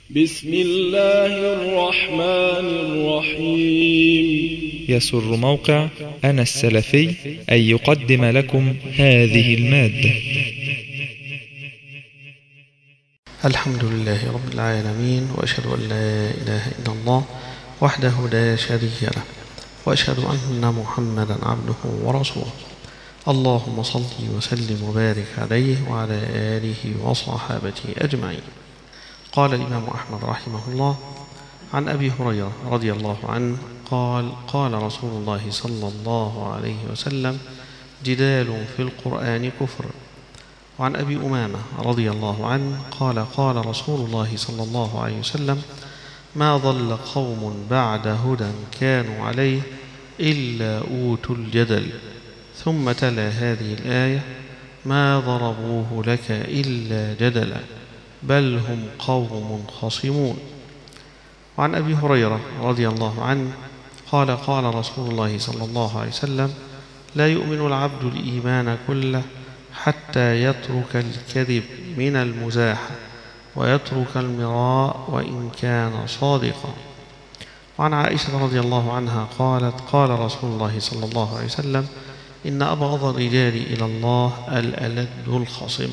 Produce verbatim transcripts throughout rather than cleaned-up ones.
بسم الله الرحمن الرحيم. يسر موقع أنا السلفي أن يقدم لكم هذه المادة. الحمد لله رب العالمين، وأشهد أن لا إله إلا الله وحده لا شريك له، وأشهد أن محمدا عبده ورسوله. اللهم صل وسلم وبارك عليه وعلى آله وصحابته أجمعين. قال الإمام أحمد رحمه الله عن أبي هريرة رضي الله عنه قال: قال رسول الله صلى الله عليه وسلم: جدال في القرآن كفر. وعن أبي أمامة رضي الله عنه قال: قال رسول الله صلى الله عليه وسلم: ما ضل قوم بعد هدى كانوا عليه إلا أوتوا الجدل. ثم تلا هذه الآية: ما ضربوه لك إلا جدلا بل هم قوم خصمون. وعن أبي هريرة رضي الله عنه قال: قال رسول الله صلى الله عليه وسلم: لا يؤمن العبد الإيمان كله حتى يترك الكذب من المزاح ويترك المراء وإن كان صادقا. وعن عائشة رضي الله عنها قالت: قال رسول الله صلى الله عليه وسلم: إن أبغض الرجال إلى الله الألد الخصم.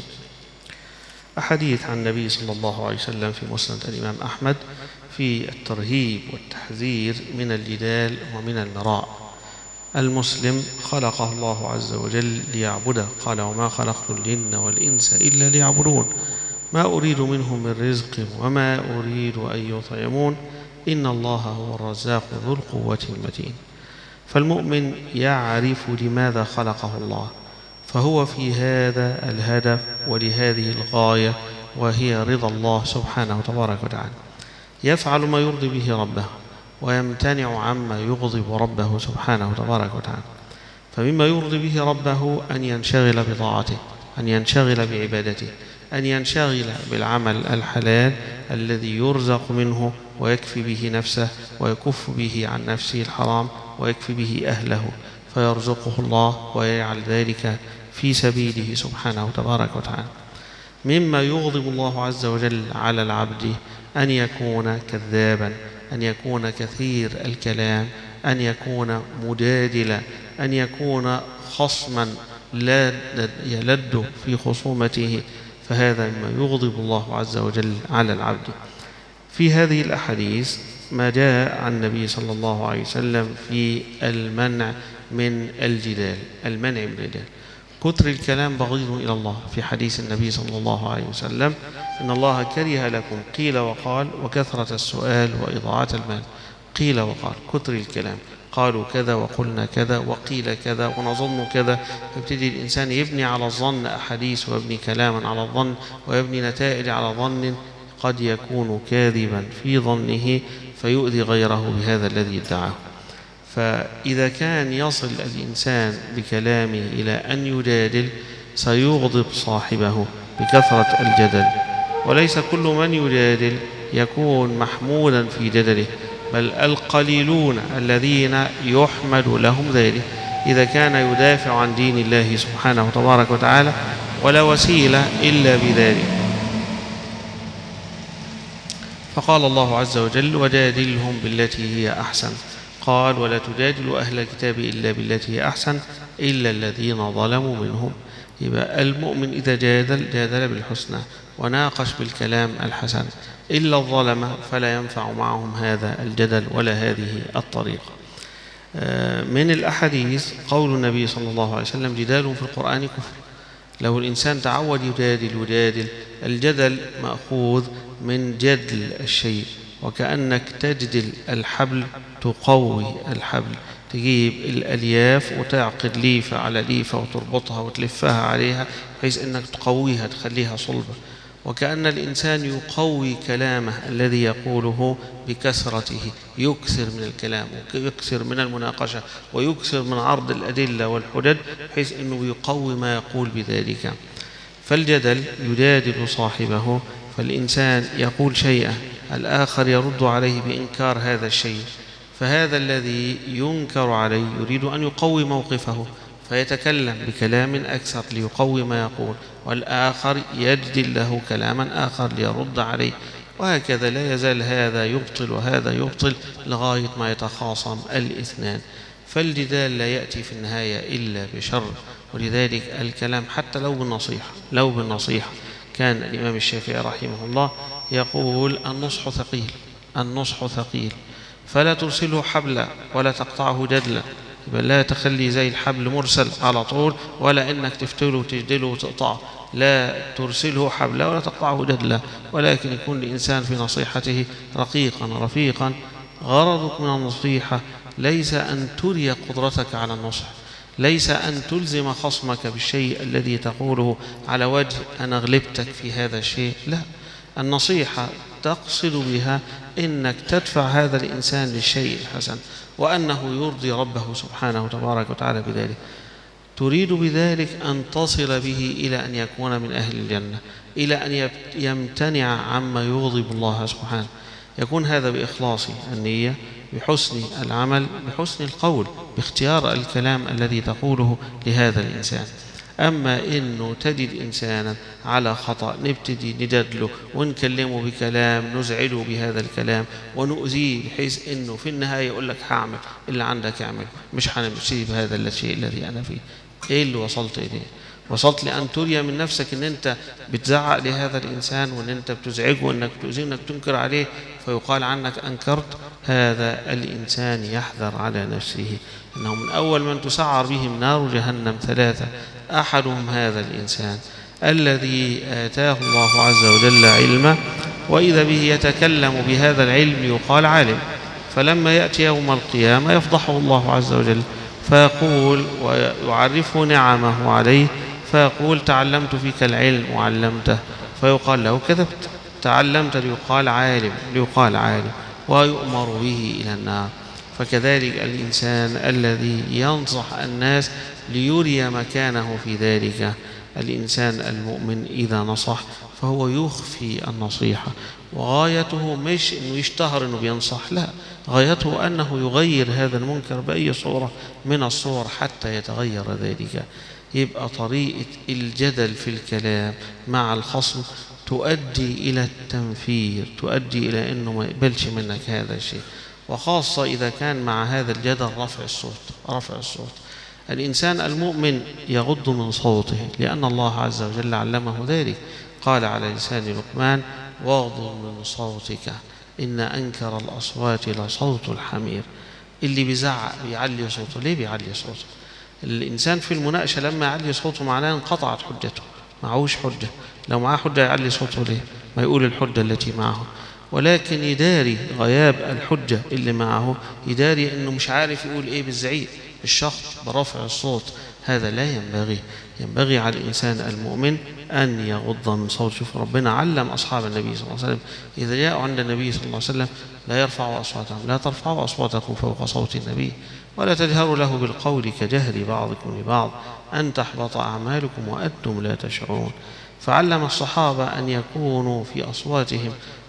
أحاديث عن النبي صلى الله عليه وسلم في مسند الإمام أحمد في الترهيب والتحذير من الجدال ومن المراء. المسلم خلقه الله عز وجل ليعبده، قال: وما خلقت الجن والإنس إلا ليعبدون ما أريد منهم من رزق وما أريد أن يطعمون إن الله هو الرزاق ذو القوة المتين. فالمؤمن يعرف لماذا خلقه الله، فهو في هذا الهدف ولهذه الغاية، وهي رضا الله سبحانه وتبارك وتعالى. يفعل ما يرضي به ربه ويمتنع عما يغضب ربه سبحانه وتبارك وتعالى. فمما يرضي به ربه أن ينشغل بطاعته، أن ينشغل بعبادته، أن ينشغل بالعمل الحلال الذي يرزق منه ويكفي به نفسه ويكف به عن نفسه الحرام ويكفي به أهله، فيرزقه الله ويجعل ذلك في سبيله سبحانه وتبارك وتعالى. مما يغضب الله عز وجل على العبد أن يكون كذابا، أن يكون كثير الكلام، أن يكون مجادلا، أن يكون خصما لا يلد في خصومته، فهذا مما يغضب الله عز وجل على العبد. في هذه الأحاديث ما جاء عن النبي صلى الله عليه وسلم في المنع من الجدال، المنع من الجدال. كثر الكلام بغيض إلى الله، في حديث النبي صلى الله عليه وسلم: إن الله كره لكم قيل وقال وكثرة السؤال وإضاعة المال. قيل وقال، كثر الكلام، قالوا كذا وقلنا كذا وقيل كذا ونظن كذا، فابتدي الإنسان يبني على الظن أحاديث ويبني كلاما على الظن ويبني نتائج على ظن قد يكون كاذبا في ظنه فيؤذي غيره بهذا الذي ادعاه. فإذا كان يصل الإنسان بكلامه إلى أن يجادل سيغضب صاحبه بكثرة الجدل، وليس كل من يجادل يكون محمودا في جدله، بل القليلون الذين يحمد لهم ذلك إذا كان يدافع عن دين الله سبحانه وتبارك وتعالى ولا وسيلة إلا بذلك. فقال الله عز وجل: وجادلهم بالتي هي أحسن. قال: ولا تجادلوا أهل الكتاب إلا بالتي هي أحسن إلا الذين ظلموا منهم. يبقى المؤمن إذا جادل جادل بالحسنى وناقش بالكلام الحسن، إلا الظلمة فلا ينفع معهم هذا الجدل ولا هذه الطريقة. من الأحاديث قول النبي صلى الله عليه وسلم: جدال في القرآن كفر. لو الإنسان تعود يجادل يجادل، الجدل مأخوذ من جدل الشيء، وكأنك تجدل الحبل، تقوي الحبل، تجيب الألياف وتعقد ليفة على ليفة وتربطها وتلفها عليها بحيث أنك تقويها تخليها صلبة. وكأن الإنسان يقوي كلامه الذي يقوله بكثرته، يكثر من الكلام ويكثر من المناقشة ويكثر من عرض الأدلة والحجج بحيث أنه يقوي ما يقول بذلك. فالجدل يجادل صاحبه، فالإنسان يقول شيئا الآخر يرد عليه بإنكار هذا الشيء، فهذا الذي ينكر عليه يريد أن يقوي موقفه فيتكلم بكلام أكثر ليقوي ما يقول، والآخر يجدل له كلاما آخر ليرد عليه. وهكذا لا يزال هذا يبطل وهذا يبطل لغاية ما يتخاصم الاثنان. فالجدال لا يأتي في النهاية إلا بشر. ولذلك الكلام حتى لو بالنصيحة لو بالنصيحة كان الإمام الشافعي رحمه الله يقول النصح ثقيل النصح ثقيل فلا ترسله حبلا ولا تقطعه جدلا، بل لا تخلي زي الحبل مرسل على طول، ولا إنك تفتله وتجدله وتقطعه، لا ترسله حبلا ولا تقطعه جدلا، ولكن يكون الإنسان في نصيحته رقيقا رفيقا. غرضك من النصيحة ليس أن تري قدرتك على النصح، ليس أن تلزم خصمك بالشيء الذي تقوله على وجه أنا غلبتك في هذا الشيء، لا. النصيحة تقصد بها إنك تدفع هذا الإنسان للشيء الحسن، وأنه يرضي ربه سبحانه وتبارك وتعالى بذلك. تريد بذلك أن تصل به إلى أن يكون من أهل الجنة، إلى أن يمتنع عما يغضب الله سبحانه. يكون هذا بإخلاص النية، بحسن العمل، بحسن القول، باختيار الكلام الذي تقوله لهذا الإنسان. أما إنه تجد إنسانا على خطأ نبتدي نددله ونكلمه بكلام نزعله بهذا الكلام ونؤذيه بحيث إنه في النهاية يقول لك هعمل اللي عندك اعمل، مش هنمشي بهذا الشيء الذي أنا فيه. إيه اللي وصلت إليه؟ وصلت لأن تري من نفسك إن أنت بتزعق لهذا الإنسان وإن أنت بتزعجه وإنك تؤذيه وإنك تنكر عليه، فيقال عنك أنكرت. هذا الإنسان يحذر على نفسه أنه من أول من تسعر بهم نار جهنم ثلاثة. أحدهم هذا الإنسان الذي آتاه الله عز وجل علمه وإذا به يتكلم بهذا العلم يقال عالم، فلما يأتي يوم القيامة يفضحه الله عز وجل فيقول ويعرفه نعمه عليه فيقول تعلمت فيك العلم وعلمته، فيقال له كذبت، تعلمت ليقال عالم ليقال عالم ويؤمر به إلى النار. فكذلك الإنسان الذي ينصح الناس ليري مكانه في ذلك. الإنسان المؤمن إذا نصح فهو يخفي النصيحة، وغايته مش أنه يشتهر أنه بينصح، لا، غايته أنه يغير هذا المنكر بأي صورة من الصور حتى يتغير ذلك. يبقى طريقة الجدل في الكلام مع الخصم تؤدي إلى التنفير، تؤدي إلى أنه ما يقبلش منك هذا الشيء، وخاصة إذا كان مع هذا الجدل رفع الصوت رفع الصوت. الإنسان المؤمن يغض من صوته لأن الله عز وجل علمه ذلك. قال على لسان لقمان واغضض من صوتك إن أنكر الأصوات لصوت الحمير. اللي بيزعق بيعلي صوته. ليه بيعلي صوته؟ الإنسان في المناقشة لما يعلي صوته معناه انقطعت حجته، معهوش حجة. لو معاه حجة يعلي صوته ليه؟ ما يقول الحجة التي معه. ولكن يداري غياب الحجة اللي معه، يداري أنه مش عارف يقول إيه بالزعيق الشخص برفع الصوت. هذا لا ينبغي. ينبغي على الإنسان المؤمن أن يغض من صوته. شوف ربنا علم أصحاب النبي صلى الله عليه وسلم إذا جاءوا عند النبي صلى الله عليه وسلم لا يرفعوا أصواتهم، لا ترفعوا أصواتكم فوق صوت النبي ولا تجهروا له بالقول كجهر بعضكم لبعض أن تحبط أعمالكم وأنتم لا تشعرون. فعلم الصحابة أن يكونوا في أصواتهم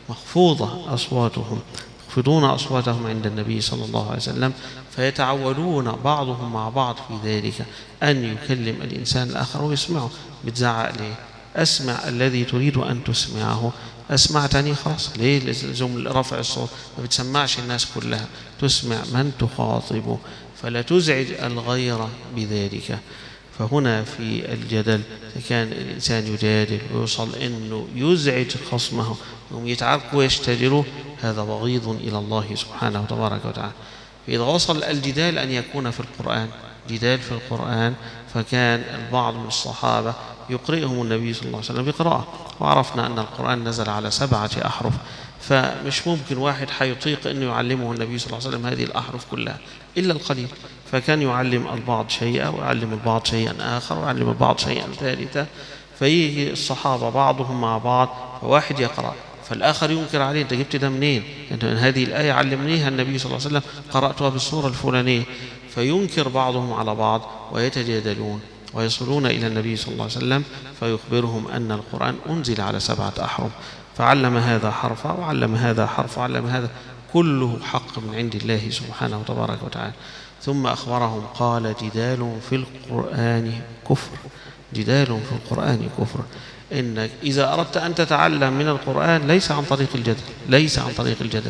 مخفوضة أصواتهم، يخفضون أصواتهم عند النبي صلى الله عليه وسلم، فيتعودون بعضهم مع بعض في ذلك أن يكلم الإنسان الآخر ويسمعه. بتزعق ليه؟ أسمع الذي تريد أن تسمعه. أسمعتني خلاص، ليه لزوم رفع الصوت؟ ما بتسمعش الناس كلها، تسمع من تخاطبه، فلا تزعج الغير بذلك. فهنا في الجدل كان الإنسان يجادل ويوصل أنه يزعج خصمه وهم يتعاركوا ويشتجروا، هذا بغيض إلى الله سبحانه وتبارك وتعالى. فإذا وصل الجدال أن يكون في القرآن، جدال في القرآن، فكان البعض من الصحابة يقرئهم النبي صلى الله عليه وسلم بقراءة، وعرفنا أن القرآن نزل على سبعة أحرف، فمش ممكن واحد حيطيق أنه يعلمه النبي صلى الله عليه وسلم هذه الأحرف كلها إلا القليل. فكان يعلم البعض شيئا ويعلم البعض شيئا آخر ويعلم البعض شيئا ثالثا، فيجي الصحابة بعضهم مع بعض، فواحد يقرأ فالآخر ينكر عليه أنت جبت ده منين؟ أنت هذه الآية علمنيها النبي صلى الله عليه وسلم، قرأتها بالصورة الفلانية. فينكر بعضهم على بعض ويتجادلون ويصلون إلى النبي صلى الله عليه وسلم فيخبرهم أن القرآن أنزل على سبعة أحرف، فعلم هذا حرفا وعلم هذا حرفا وعلم هذا، كله حق من عند الله سبحانه وتبارك وتعالى. ثم أخبرهم قال جدال في القرآن كفر، جدال في القرآن كفر. إنك إذا أردت أن تتعلم من القرآن ليس عن طريق الجدل، ليس عن طريق الجدل.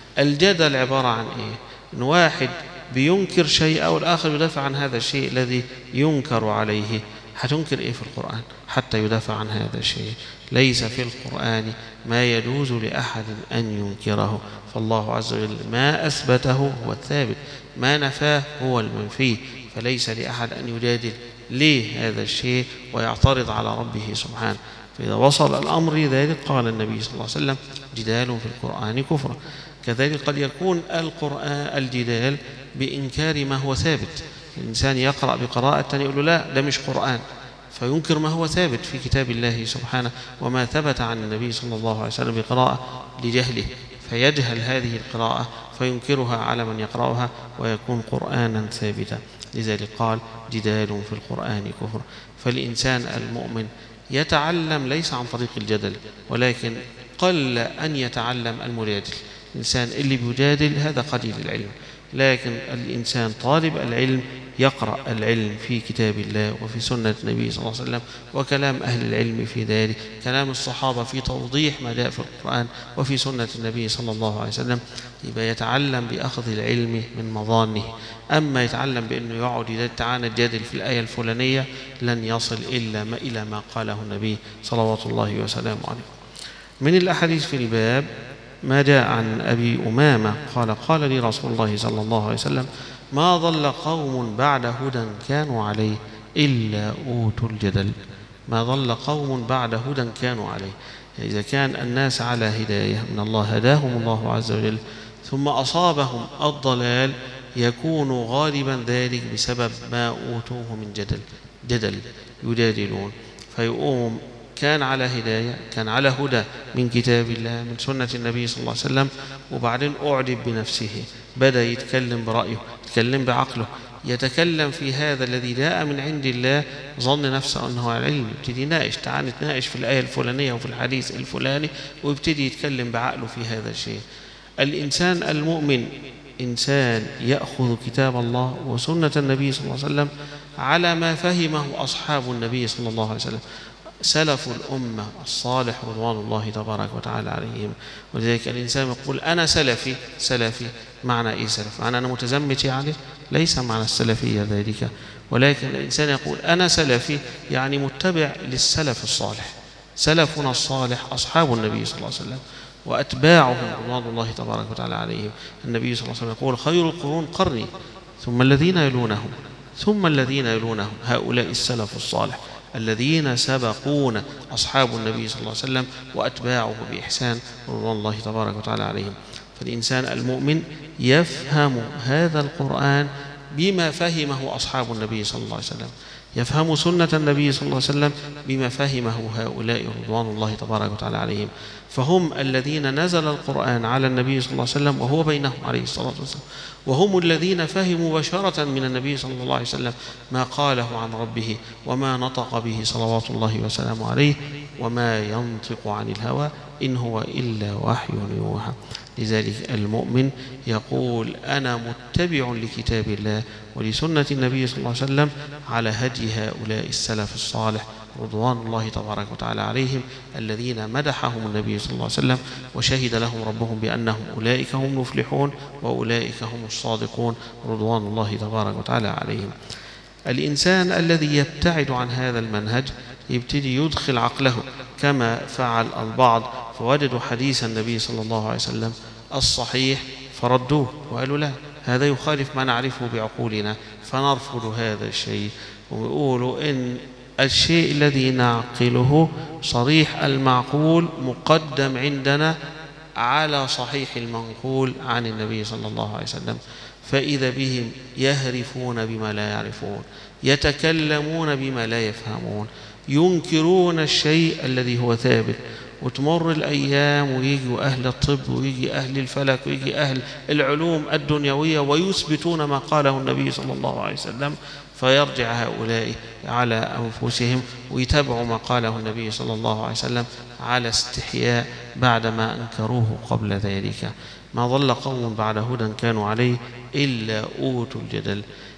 الجدل عبارة عن إيه؟ إن واحد بينكر شيء أو الآخر يدافع عن هذا الشيء الذي ينكر عليه. هتنكر إيه في القرآن حتى يدافع عن هذا الشيء؟ ليس في القرآن ما يجوز لأحد أن ينكره، فالله عز وجل ما أثبته هو الثابت، ما نفاه هو المنفي، فليس لأحد أن يجادل ليه هذا الشيء ويعترض على ربه سبحانه. فإذا وصل الأمر ذلك قال النبي صلى الله عليه وسلم: جدال في القرآن كفر. كذلك قد يكون القرآن الجدال بإنكار ما هو ثابت. الإنسان يقرأ بقراءة الثاني يقول له لا ده مش قرآن، فينكر ما هو ثابت في كتاب الله سبحانه وما ثبت عن النبي صلى الله عليه وسلم بقراءة لجهله، فيجهل هذه القراءة فينكرها على من يقرأها ويكون قرآنا ثابتا. لذلك قال: جدال في القرآن كفر. فالإنسان المؤمن يتعلم ليس عن طريق الجدل، ولكن قل أن يتعلم المجادل. الإنسان اللي بيجادل هذا قليل العلم، لكن الإنسان طالب العلم يقرأ العلم في كتاب الله وفي سنة النبي صلى الله عليه وسلم وكلام أهل العلم في ذلك، كلام الصحابة في توضيح ما جاء في القرآن وفي سنة النبي صلى الله عليه وسلم، يبقى يتعلم بأخذ العلم من مظانه. أما يتعلم بأنه يقعد تعالى الجادل في الآية الفلانية لن يصل إلا ما إلى ما قاله النبي صلوات الله وسلامه عليه. من الأحاديث في الباب ما جاء عن أبي أمامة قال: قال لي رسول الله صلى الله عليه وسلم: ما ضل قوم بعد هدى كانوا عليه إلا أوتوا الجدل. ما ضل قوم بعد هدى كانوا عليه. إذا كان الناس على هداية من الله هداهم الله عز وجل ثم أصابهم الضلال يكون غالبا ذلك بسبب ما أوتوه من جدل جدل يجادلون، فيقوم كان على هداية، كان على هدى من كتاب الله من سنة النبي صلى الله عليه وسلم، وبعدين أعجب بنفسه، بدأ يتكلم برأيه، يتكلم بعقله، يتكلم في هذا الذي جاء من عند الله، ظن نفسه أنه على علم، يبتدي يناقش، تعال نتناقش في الآية الفلانية وفي الحديث الفلاني، ويبتدي يتكلم بعقله في هذا الشيء. الإنسان المؤمن إنسان يأخذ كتاب الله وسنة النبي صلى الله عليه وسلم على ما فهمه أصحاب النبي صلى الله عليه وسلم، سلف الأمة الصالح رضوان الله تبارك وتعالى عليهم. ولذلك الإنسان يقول أنا سلفي. سلفي معنى إيه سلف؟ معنى أنا متزمت عليه؟ ليس معنى السلفية ذلك، ولكن الإنسان يقول أنا سلفي يعني متبع للسلف الصالح. سلفنا الصالح أصحاب النبي صلى الله عليه وسلم وأتباعهم رضوان الله تبارك وتعالى عليهم. النبي صلى الله عليه وسلم يقول: خير القرون قرني ثم الذين يلونهم ثم الذين يلونهم، هؤلاء السلف الصالح الذين سبقون أصحاب النبي صلى الله عليه وسلم وأتباعه بإحسان رضوان الله تبارك وتعالى عليهم. فالإنسان المؤمن يفهم هذا القرآن بما فهمه أصحاب النبي صلى الله عليه وسلم، يفهم سنة النبي صلى الله عليه وسلم بما فهمه هؤلاء رضوان الله تبارك وتعالى عليهم. فهم الذين نزل القرآن على النبي صلى الله عليه وسلم وهو بينهم عليه الصلاة والسلام، وهم الذين فهموا مباشرة من النبي صلى الله عليه وسلم ما قاله عن ربه وما نطق به صلوات الله وسلامه عليه، وما ينطق عن الهوى إن هو إلا وحي يوحى. لذلك المؤمن يقول أنا متبع لكتاب الله ولسنة النبي صلى الله عليه وسلم على هدي هؤلاء السلف الصالح رضوان الله تبارك وتعالى عليهم، الذين مدحهم النبي صلى الله عليه وسلم وشهد لهم ربهم بأنهم أولئك هم المفلحون وأولئك هم الصادقون رضوان الله تبارك وتعالى عليهم. الإنسان الذي يبتعد عن هذا المنهج يبتدي يدخل عقله كما فعل البعض، فوجدوا حديث النبي صلى الله عليه وسلم الصحيح فردوه وقالوا لا هذا يخالف ما نعرفه بعقولنا فنرفض هذا الشيء، ويقولوا إن الشيء الذي نعقله صريح المعقول مقدم عندنا على صحيح المنقول عن النبي صلى الله عليه وسلم، فإذا بهم يهرفون بما لا يعرفون، يتكلمون بما لا يفهمون، ينكرون الشيء الذي هو ثابت. وتمر الأيام ويجي أهل الطب ويجي أهل الفلك ويجي أهل العلوم الدنيوية ويثبتون ما قاله النبي صلى الله عليه وسلم، فيرجع هؤلاء على أنفسهم ويتبعوا ما قاله النبي صلى الله عليه وسلم على استحياء بعدما أنكروه قبل ذلك. ما ضل قوم بعد هدى كانوا عليه إلا أوتوا الجدل.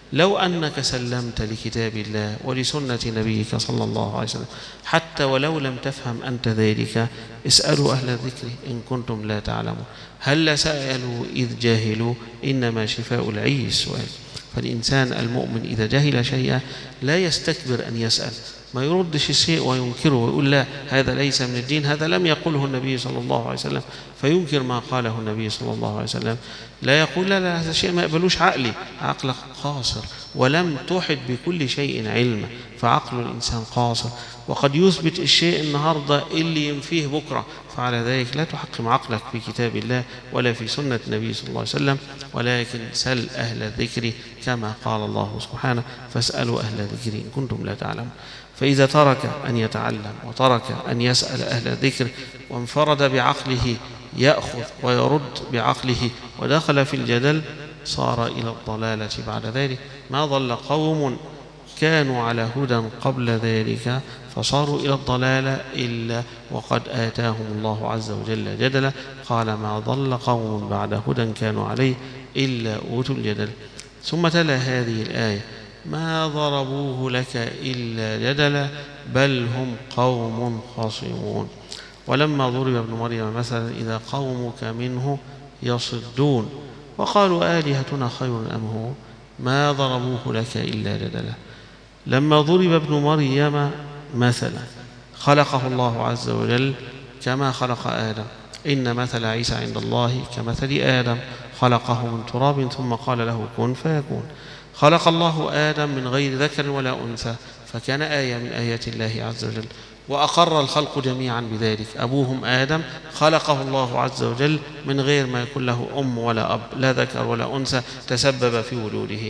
لو أنك سلمت لكتاب الله ولسنة نبيك صلى الله عليه وسلم حتى ولو لم تفهم أنت ذلك، اسألوا أهل الذكر إن كنتم لا تعلمون. هل سألوا إذ جاهلوا؟ إنما شفاء العي السؤال. فالإنسان المؤمن إذا جهل شيئا لا يستكبر أن يسأل، ما يردش الشيء وينكره ويقول لا هذا ليس من الدين، هذا لم يقله النبي صلى الله عليه وسلم، فينكر ما قاله النبي صلى الله عليه وسلم. لا يقول لا لا هذا شيء ما يقبلوش عقلي، عقلك قاصر ولم تحط بكل شيء علما، فعقل الإنسان قاصر، وقد يثبت الشيء النهاردة اللي ينفيه بكرة، فعلى ذلك لا تحكم عقلك في كتاب الله ولا في سنة النبي صلى الله عليه وسلم، ولكن سل أهل الذكر كما قال الله سبحانه فاسألوا أهل الذكر إن كنتم لا تعلمون. فإذا ترك أن يتعلم وترك أن يسأل أهل الذكر وانفرد بعقله يأخذ ويرد بعقله ودخل في الجدل صار إلى الضلالة بعد ذلك. ما ضل قوم كانوا على هدى قبل ذلك فصاروا إلى الضلالة إلا وقد آتاهم الله عز وجل جدلا. قال ما ضل قوم بعد هدى كانوا عليه إلا أوتوا الجدل. ثم تلا هذه الآية ما ضربوه لك إلا جدلا بل هم قوم خصمون. ولما ضرب ابن مريم مثلا إذا قومك منه يصدون وقالوا آلهتنا خير أم هو ما ضربوه لك إلا جدلا. لما ضرب ابن مريم مثلا خلقه الله عز وجل كما خلق آدم، إن مثل عيسى عند الله كمثل آدم خلقه من تراب ثم قال له كن فيكون. خلق الله آدم من غير ذكر ولا أنثى فكان آية من آيات الله عز وجل، وأقر الخلق جميعا بذلك. أبوهم آدم خلقه الله عز وجل من غير ما يكون له أم ولا أب، لا ذكر ولا أنثى تسبب في وجوده.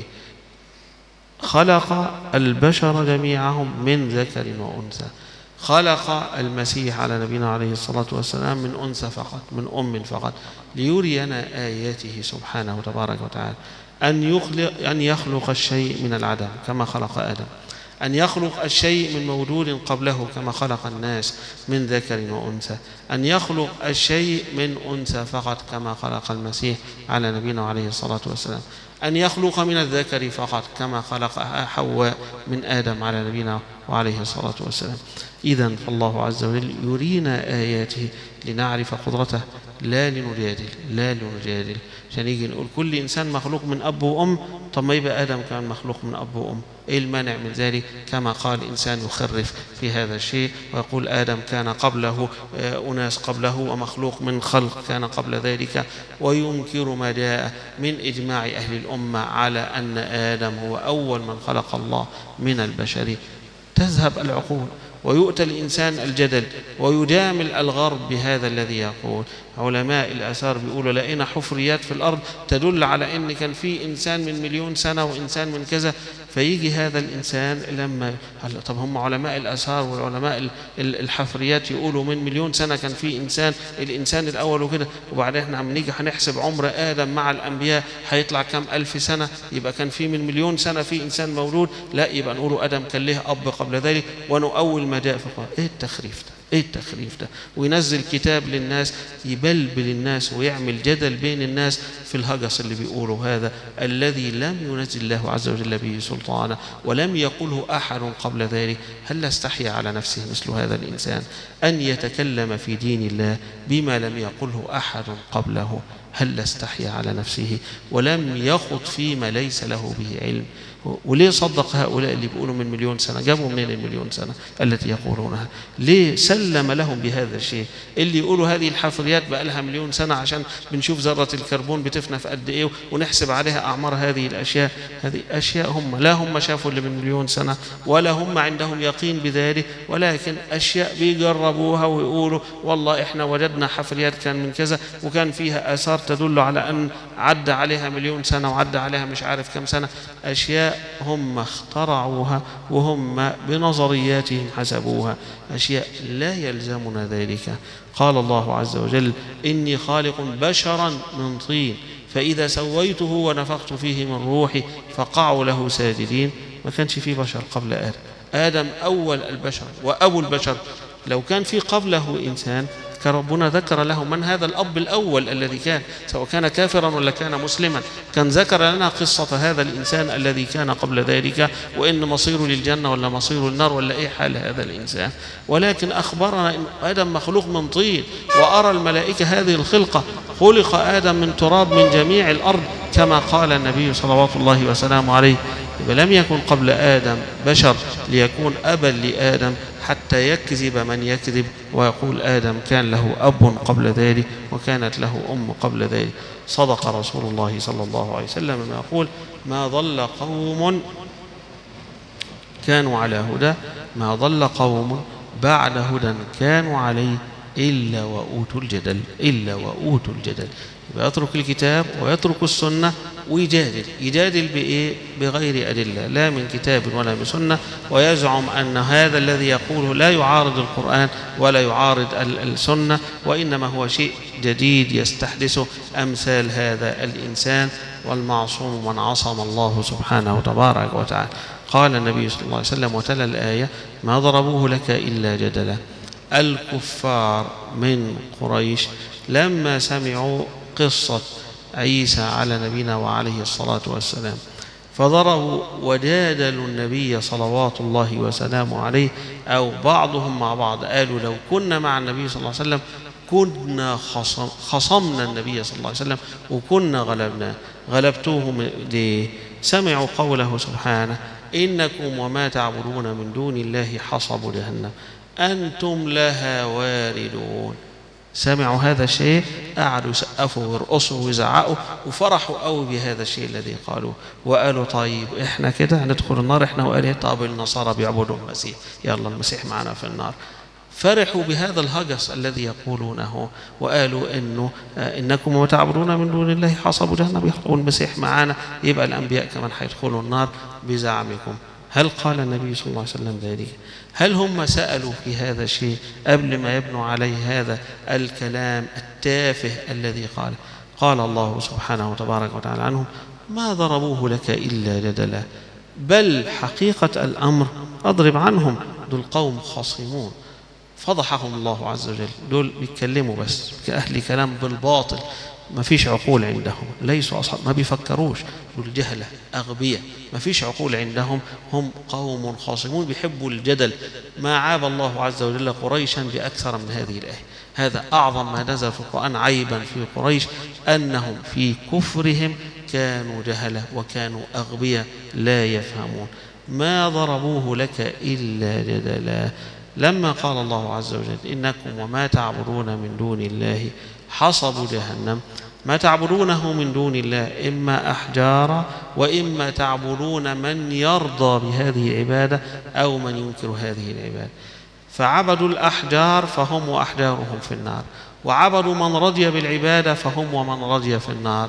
خلق البشر جميعهم من ذكر وأنثى. خلق المسيح على نبينا عليه الصلاة والسلام من أنثى فقط، من أم فقط، ليرينا آياته سبحانه تبارك وتعالى. أن يخلق, أن يخلق الشيء من العدم كما خلق آدم، أن يخلق الشيء من مولود قبله كما خلق الناس من ذكر وأنثى، أن يخلق الشيء من أنثى فقط كما خلق المسيح على نبينا عليه الصلاة والسلام، أن يخلق من الذكر فقط كما خلق حواء من آدم على نبينا وعليه الصلاة والسلام. إذن فالله عز وجل يرينا آياته لنعرف قدرته لا لنجادل، لا لنجادل عشان يجي نقول كل إنسان مخلوق من أب وأم، طب ما يبقى آدم كان مخلوق من أب وأم، إيه المانع من ذلك؟ كما قال إنسان يخرف في هذا الشيء ويقول آدم كان قبله أناس قبله ومخلوق من خلق كان قبل ذلك، وينكر ما جاء من إجماع أهل الأمة على أن آدم هو أول من خلق الله من البشر. تذهب العقول ويؤتى الإنسان الجدل ويجامل الغرب بهذا الذي يقول. علماء الآثار بيقولوا لقينا حفريات في الأرض تدل على أن كان في إنسان من مليون سنة وإنسان من كذا، فيجي هذا الإنسان لما طب هم علماء الآثار والعلماء الحفريات يقولوا من مليون سنة كان في إنسان، الإنسان الأول وكده، وبعدين احنا عم نيجي هنحسب عمر آدم مع الأنبياء هيطلع كم ألف سنة، يبقى كان في من مليون سنة في إنسان مولود، لا يبقى نقولوا آدم كان له أب قبل ذلك ونؤول ما جاء في القرآن. إيه التخريف ده؟ إيه التخريف ده؟ وينزل كتاب للناس يبلبل الناس ويعمل جدل بين الناس في الهجس اللي بيقولوا هذا الذي لم ينزل الله عز وجل به سلطانا ولم يقله أحد قبل ذلك. هل استحيا على نفسه مثل هذا الإنسان أن يتكلم في دين الله بما لم يقله أحد قبله؟ هل استحيا على نفسه ولم يخض فيما ليس له به علم؟ وليه صدق هؤلاء اللي بيقولوا من مليون سنة؟ جابوا منين المليون سنة التي يقولونها؟ ليه سلم لهم بهذا الشيء؟ اللي يقولوا هذه الحفريات بقى لها مليون سنة عشان بنشوف ذرة الكربون بتفنى في قد ايه ونحسب عليها أعمار هذه الأشياء. هذه أشياء هم لا هم شافوا اللي من مليون سنة ولا هم عندهم يقين بذلك، ولكن أشياء بيجربوها ويقولوا والله إحنا وجدنا حفريات كان من كذا وكان فيها آثار تدل على أن عدى عليها مليون سنة وعدى عليها مش عارف كم سنة. أشياء هم اخترعوها وهم بنظرياتهم حسبوها، أشياء لا يلزمنا ذلك. قال الله عز وجل إني خالق بشرا من طين فإذا سويته ونفخت فيه من روحي فقعوا له ساجدين. ما كانش فيه بشر قبل آدم، آدم أول البشر وأبو البشر. لو كان في قبله إنسان ربنا ذكر له من هذا الأب الأول الذي كان، سواء كان كافرا ولا كان مسلما، كان ذكر لنا قصة هذا الإنسان الذي كان قبل ذلك، وإن مصيره للجنة ولا مصيره للنار ولا إيه حال هذا الإنسان. ولكن أخبرنا أن آدم مخلوق من طين، وأرى الملائكة هذه الخلقة، خلق آدم من تراب من جميع الأرض كما قال النبي صلوات الله وسلامه عليه. لم يكن قبل آدم بشر ليكون أبا لآدم حتى يكذب من يكذب ويقول آدم كان له أب قبل ذلك وكانت له أم قبل ذلك. صدق رسول الله صلى الله عليه وسلم ما يقول: ما ضل قوم كانوا على هدى ما ضل قوم بعد هدى كانوا عليه إلا وأوتوا الجدل إلا وأوتوا الجدل. يترك الكتاب ويترك السنة ويجادل. يجادل بإيه؟ بغير أدلة، لا من كتاب ولا من سنة، ويزعم أن هذا الذي يقوله لا يعارض القرآن ولا يعارض السنة، وإنما هو شيء جديد يستحدثه أمثال هذا الإنسان. والمعصوم من عصم الله سبحانه وتبارك وتعالى. قال النبي صلى الله عليه وسلم وتلا الآية: ما ضربوه لك إلا جدلا. الكفار من قريش لما سمعوا قصة عيسى على نبينا وعليه الصلاة والسلام فضربوا وجادلوا النبي صلوات الله وسلامه عليه، أو بعضهم مع بعض قالوا: لو كنا مع النبي صلى الله عليه وسلم كنا خصم خصمنا النبي صلى الله عليه وسلم وكنا غلبناه. غلبتوهم ليه؟ سمعوا قوله سبحانه: إنكم وما تعبدون من دون الله حصب جهنم أنتم لها واردون. سمعوا هذا الشيء، قعدوا يسقفوا ويرقصوا ويزعقوا وفرحوا قوي بهذا الشيء الذي قالوه، وقالوا: طيب احنا كده هندخل النار احنا وقالوا: طب النصارى بيعبدوا المسيح، يلا المسيح معنا في النار. فرحوا بهذا الهجس الذي يقولونه، وقالوا انه انكم وتعبدون من دون الله حصب جهنم يخلقون المسيح معنا، يبقى الانبياء كمان هيدخلوا النار بزعمكم. هل قال النبي صلى الله عليه وسلم ذلك؟ هل هم سألوا في هذا الشيء قبل ما يبنوا عليه هذا الكلام التافه الذي قال؟ قال الله سبحانه وتبارك وتعالى عنهم: ما ضربوه لك إلا جدلا، بل حقيقة الأمر أضرب عنهم، دول قوم خصمون. فضحهم الله عز وجل، دول بيتكلموا بس كأهل كلام بالباطل، ما فيش عقول عندهم، ليسوا أصحاب، ما بيفكروش، دول جهلة أغبياء، ما فيش عقول عندهم، هم قوم خاصمون بيحبوا الجدل. ما عاب الله عز وجل قريشا بأكثر من هذه الآية. هذا أعظم ما نزل في القرآن عيبا في قريش، أنهم في كفرهم كانوا جهلة وكانوا أغبياء لا يفهمون. ما ضربوه لك إلا جدلا. لما قال الله عز وجل: إنكم وما تعبدون من دون الله حصب جهنم، ما تعبدونه من دون الله إما أحجارا وإما تعبدون من يرضى بهذه العبادة أو من ينكر هذه العبادة. فعبدوا الأحجار فهم وأحجارهم في النار، وعبدوا من رضي بالعبادة فهم ومن رضي في النار.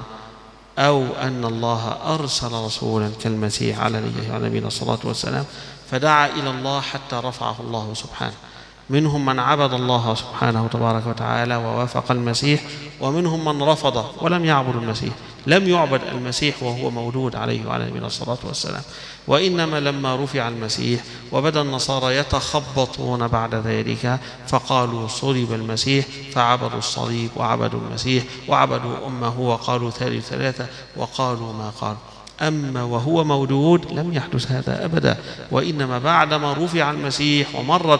أو أن الله أرسل رسولا كالمسيح على نبينا الصلاة والسلام فدعا إلى الله حتى رفعه الله سبحانه. منهم من عبد الله سبحانه وتبارك وتعالى ووافق المسيح، ومنهم من رفض ولم يعبد المسيح. لم يعبد المسيح وهو موجود عليه وعلى نبينا الصلاة والسلام، وإنما لما رفع المسيح وبدأ النصارى يتخبطون بعد ذلك فقالوا صلب المسيح، فعبدوا الصليب وعبدوا المسيح وعبدوا أمه وقالوا ثالث ثلاثة وقالوا ما قالوا. أما وهو موجود لم يحدث هذا أبدا، وإنما بعدما رفع المسيح ومرت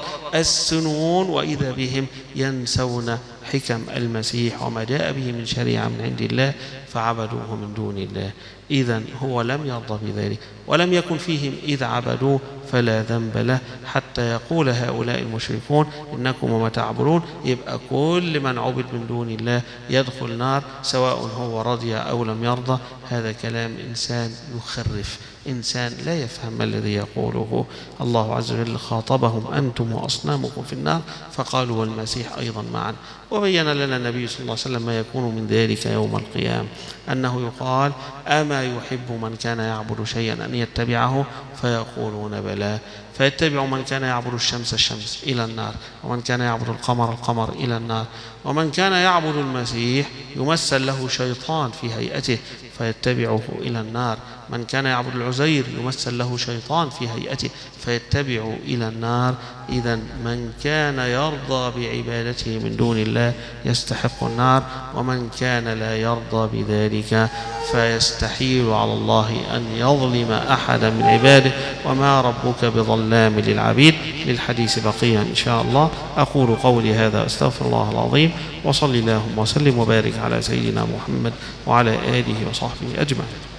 السنون وإذا بهم ينسون حكم المسيح وما جاء به من شريعة من عند الله فعبدوه من دون الله. إذن هو لم يرضى بذلك ولم يكن فيهم إذ عبدوه فلا ذنب له، حتى يقول هؤلاء المشركون: إنكم وما تعبدون، يبقى كل من عبد من دون الله يدخل نار سواء هو رضي أو لم يرضى. هذا كلام إنسان يخرف، إنسان لا يفهم ما الذي يقوله. الله عز وجل خاطبهم: أنتم وأصنامكم في النار، فقالوا والمسيح أيضا معا. وبين لنا النبي صلى الله عليه وسلم ما يكون من ذلك يوم القيامة، أنه يقال: أما يحب من كان يعبد شيئا أن يتبعه؟ فيقولون بلى، فيتبع من كان يعبد الشمس الشمس إلى النار، ومن كان يعبد القمر القمر إلى النار، ومن كان يعبد المسيح يمثل له شيطان في هيئته فيتبعه إلى النار. من كان يعبد العزير يمثل له شيطان في هيئته فيتبع إلى النار. إذن من كان يرضى بعبادته من دون الله يستحق النار، ومن كان لا يرضى بذلك فيستحيل على الله أن يظلم أحدا من عباده، وما ربك بظلام للعبيد. للحديث بقية إن شاء الله. أقول قولي هذا أستغفر الله العظيم، وصلي اللهم وسلم وبارك على سيدنا محمد وعلى آله وصحبه أجمعين.